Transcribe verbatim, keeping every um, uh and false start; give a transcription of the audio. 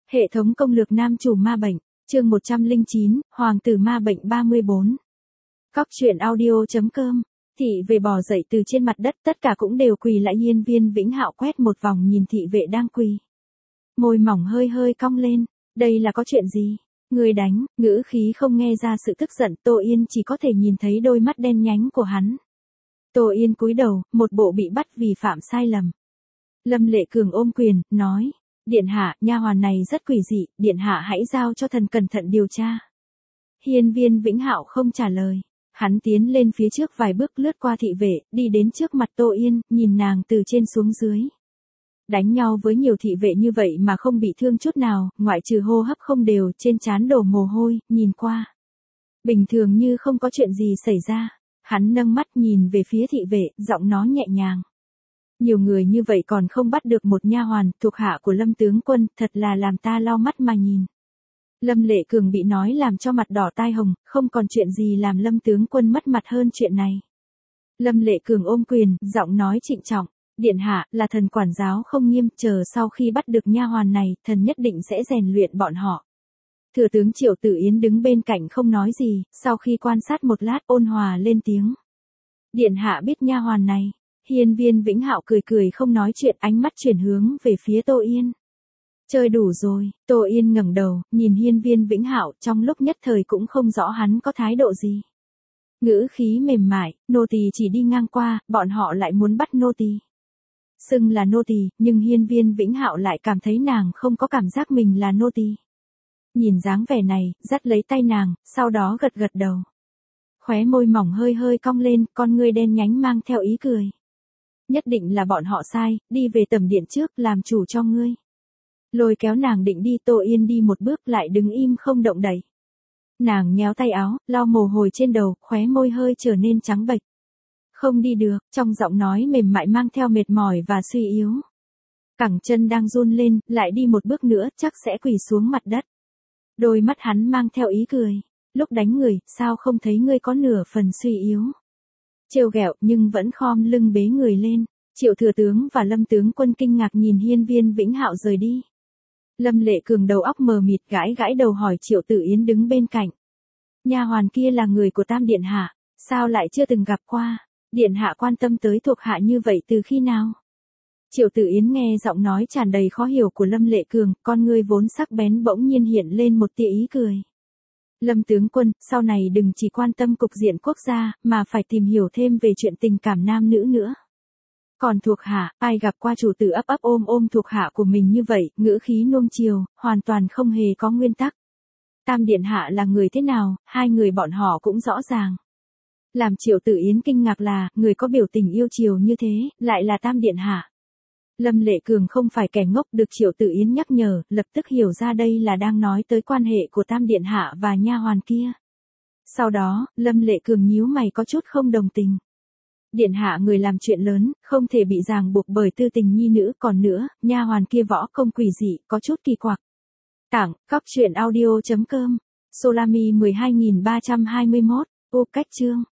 Hệ thống công lược nam chủ ma bệnh, chương một trăm lẻ chín, Hoàng tử ma bệnh ba mươi bốn. Cóc truyện audio.com. Thị vệ bò dậy từ trên mặt đất, tất cả cũng đều quỳ lại. Hiên Viên Vĩnh Hạo quét một vòng nhìn thị vệ đang quỳ. Môi mỏng hơi hơi cong lên, đây là có chuyện gì? Người đánh, ngữ khí không nghe ra sự tức giận. Tô Yên chỉ có thể nhìn thấy đôi mắt đen nhánh của hắn. Tô Yên cúi đầu, một bộ bị bắt vì phạm sai lầm. Lâm Lệ Cường ôm quyền, nói, điện hạ, nha hoàn này rất quỷ dị, điện hạ hãy giao cho thần cẩn thận điều tra. Hiên Viên Vĩnh Hạo không trả lời. Hắn tiến lên phía trước vài bước, lướt qua thị vệ, đi đến trước mặt Tô Yên, nhìn nàng từ trên xuống dưới. Đánh nhau với nhiều thị vệ như vậy mà không bị thương chút nào, ngoại trừ hô hấp không đều, trên trán đổ mồ hôi, nhìn qua. Bình thường như không có chuyện gì xảy ra. Hắn nâng mắt nhìn về phía thị vệ, giọng nói nhẹ nhàng. Nhiều người như vậy còn không bắt được một nha hoàn, thuộc hạ của Lâm tướng quân, thật là làm ta lau mắt mà nhìn. Lâm Lệ Cường bị nói làm cho mặt đỏ tai hồng, không còn chuyện gì làm Lâm tướng quân mất mặt hơn chuyện này. Lâm Lệ Cường ôm quyền, giọng nói trịnh trọng, điện hạ, là thần quản giáo không nghiêm, chờ sau khi bắt được nha hoàn này, thần nhất định sẽ rèn luyện bọn họ. Thừa tướng Triệu Tử Yến đứng bên cạnh không nói gì, sau khi quan sát một lát ôn hòa lên tiếng. Điện hạ biết nha hoàn này. Hiên Viên Vĩnh Hạo cười cười không nói chuyện, ánh mắt chuyển hướng về phía Tô Yên. Chơi đủ rồi. Tô Yên ngẩng đầu, nhìn Hiên Viên Vĩnh Hạo, trong lúc nhất thời cũng không rõ hắn có thái độ gì. Ngữ khí mềm mại, nô tỳ chỉ đi ngang qua, bọn họ lại muốn bắt nô tỳ. Xưng là nô tỳ, nhưng Hiên Viên Vĩnh Hạo lại cảm thấy nàng không có cảm giác mình là nô tỳ. Nhìn dáng vẻ này, dắt lấy tay nàng, sau đó gật gật đầu. Khóe môi mỏng hơi hơi cong lên, con ngươi đen nhánh mang theo ý cười. Nhất định là bọn họ sai, đi về tầm điện trước, làm chủ cho ngươi. Lôi kéo nàng định đi, Tô Yên đi một bước lại đứng im không động đậy. Nàng nhéo tay áo, lau mồ hôi trên đầu, khóe môi hơi trở nên trắng bệch. Không đi được, trong giọng nói mềm mại mang theo mệt mỏi và suy yếu. Cẳng chân đang run lên, lại đi một bước nữa, chắc sẽ quỳ xuống mặt đất. Đôi mắt hắn mang theo ý cười. Lúc đánh người, sao không thấy ngươi có nửa phần suy yếu. Trêu ghẹo nhưng vẫn khom lưng bế người lên. Triệu thừa tướng và Lâm tướng quân kinh ngạc nhìn Hiên Viên Vĩnh Hạo rời đi. Lâm Lệ Cường đầu óc mờ mịt gãi gãi đầu hỏi Triệu Tử Yến đứng bên cạnh. Nha hoàn kia là người của Tam điện hạ, sao lại chưa từng gặp qua? Điện hạ quan tâm tới thuộc hạ như vậy từ khi nào? Triệu Tử Yến nghe giọng nói tràn đầy khó hiểu của Lâm Lệ Cường, con ngươi vốn sắc bén bỗng nhiên hiện lên một tia ý cười. Lâm tướng quân, sau này đừng chỉ quan tâm cục diện quốc gia, mà phải tìm hiểu thêm về chuyện tình cảm nam nữ nữa. Còn thuộc hạ, ai gặp qua chủ tử ấp ấp ôm ôm thuộc hạ của mình như vậy, ngữ khí nuông chiều, hoàn toàn không hề có nguyên tắc. Tam điện hạ là người thế nào, hai người bọn họ cũng rõ ràng. Làm Triệu Tử Yến kinh ngạc là, người có biểu tình yêu chiều như thế, lại là Tam điện hạ. Lâm Lệ Cường không phải kẻ ngốc, được Triệu Tử Yến nhắc nhở, lập tức hiểu ra đây là đang nói tới quan hệ của Tam điện hạ và nha hoàn kia. Sau đó, Lâm Lệ Cường nhíu mày có chút không đồng tình. Điện hạ người làm chuyện lớn, không thể bị ràng buộc bởi tư tình nhi nữ, còn nữa, nha hoàn kia võ công quỷ dị, có chút kỳ quặc. Tảng, cóc truyện audio.com, Solami mười hai nghìn ba trăm hai mươi mốt, ô cách chương.